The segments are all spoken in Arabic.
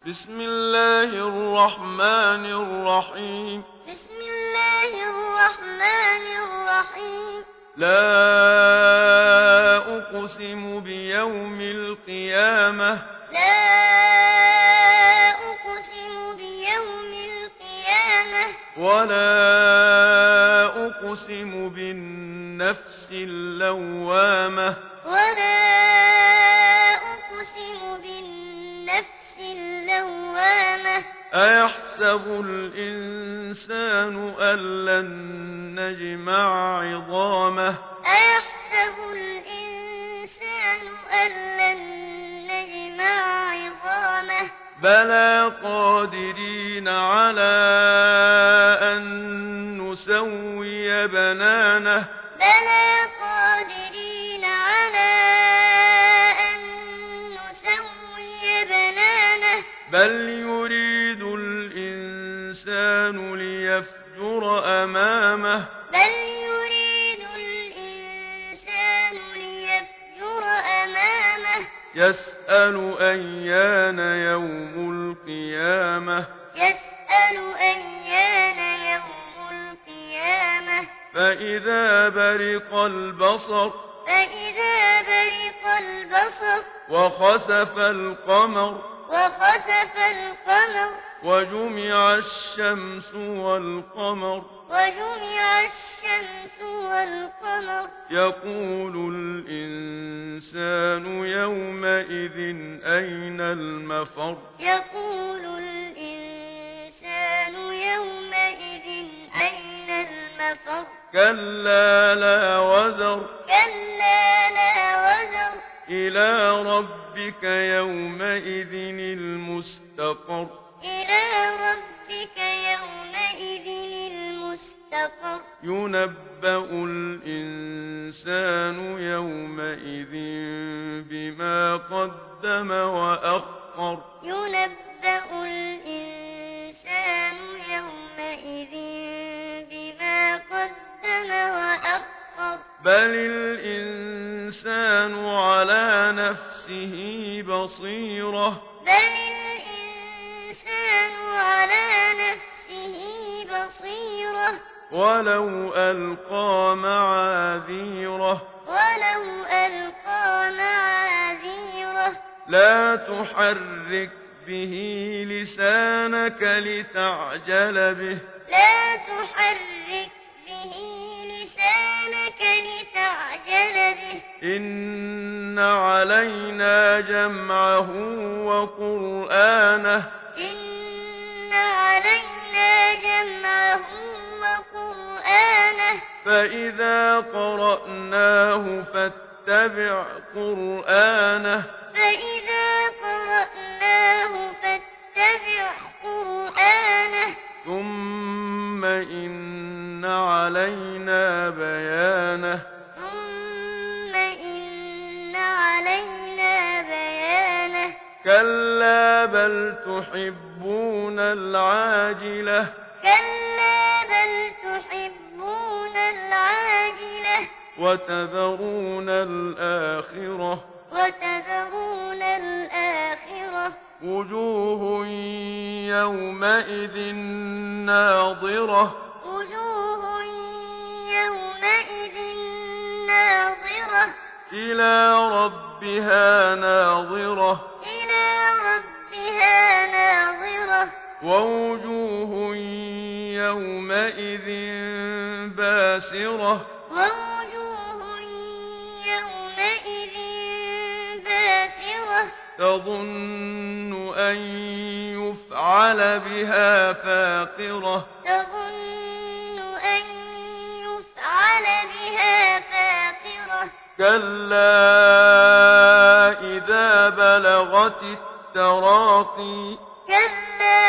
بسم الله الرحمن الرحيم. بسم الله الرحمن الرحيم. لا أقسم بيوم القيامة. لا أقسم بيوم القيامة. ولا أقسم بالنفس اللوامة. ولا أقسم بالنفس اللوامة. أيحسب الإنسان أن لن نجمع عظامه. أيحسب الإنسان أن لن نجمع عظامه. بلى قادرين على أن نسوي بنانه. بلى قادرين على أن نسوي بنانه. بل يريد الإنسان ليفجر أمامه. بل يريد الإنسان ليفجر أمامه. يسأل أيان يوم القيامة. يسأل أيان يوم القيامة. فإذا برق البصر. فإذا برق البصر. وخسف القمر. وخسف القمر. وجمع الشمس والقمر. وجمع الشمس والقمر. يقول الإنسان يومئذ أين المفر. يقول الإنسان يومئذ أين المفر. كلا لا وزر. كلا لا وزر. إلى ربك يومئذ المستقر. إلى ربك يومئذ المستقر. ينبأ الإنسان يومئذ بما قدم وأخر. ينبأ الإنسان يومئذ بما قدم وأخر. بل الإنسان على نفسه بصيرة. بل الإنسان على نفسه بصيرة. ولو ألقى معاذيره. ولو ألقى معاذيره. لا تحرك به لسانك لتعجل به. لا تحرك به لسانك لتعجل به. إن علينا جمعه وقرآنه. إن علينا جمعه وقرآنه. فإذا قرأناه فاتبع قرآنه. فإذا قرأناه فاتبع قرآنه. ثم إن علينا بيانه. ثم إن علينا بيانه. كلا بل تحبون العاجلة. كلا بل تحبون العاجلة. وتذرون الآخرة. وتذرون الآخرة. وجوه يومئذ ناظرة. وجوه يومئذ ناظرة. إلى ربها ناظرة. إلى ربها ناظرة. ووجوه يومئذ باسرة. ووجوه يومئذ باسرة. تظن أن يفعل بها فاقرة. تظن أن يفعل بها فاقرة. كلا إذا بلغت التراقي. كلا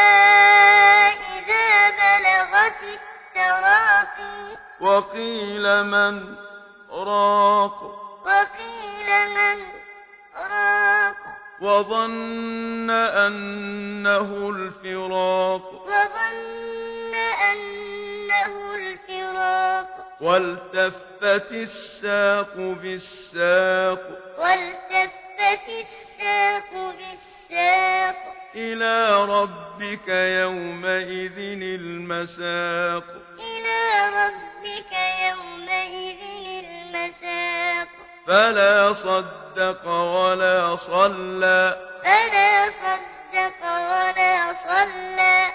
إذا بلغت التراقي. وقيل من راق. وقيل من راق. وظن أنه الفراق. وظن أنه الفراق. والتفت الساق بالساق. والتفت الساق بالساق. إلى ربك يومئذ المساق إلى ربك يومئذ المساق فلا صدق ولا صلى فلا صدق ولا صلى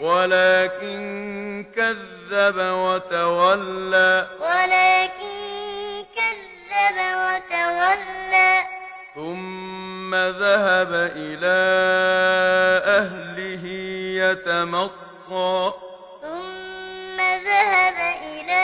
ولكن كذب وتولى ولكن كذب وتولى ثم ذهب إلى أهله يتمطى ثم ذهب إلى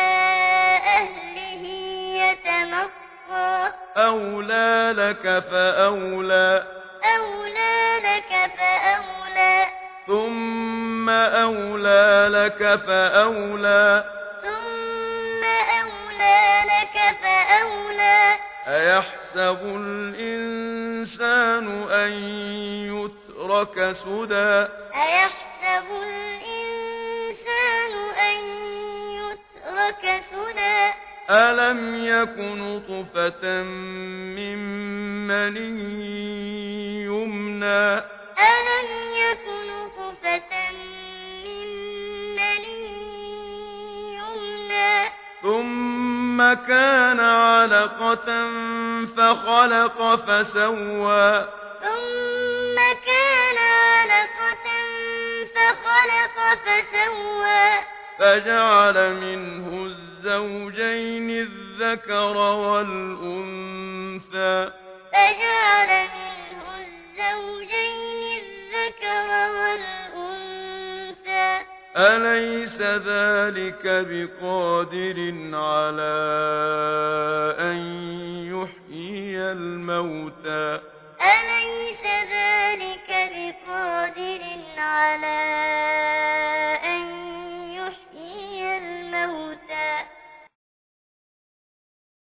أهله يتمطى أولى لك فأولى أولى لك فأولى ثم أولى لك فأولى ثم أولى لك فأولى أيحسب الإنسان أن يترك سدى أيحسب الإنسان أن يترك سدى ألم يك نطفة من مني يمنى ألم يك نطفة من مني يمنى ثم كان علقة فخلق فسوى ثم كان علقة فخلق فسوى فجعل منه الزوجين الذكر والأنثى فجعل منه الزوجين الذكر والأنثى أليس ذلك بقادر على أن يحيي الموتى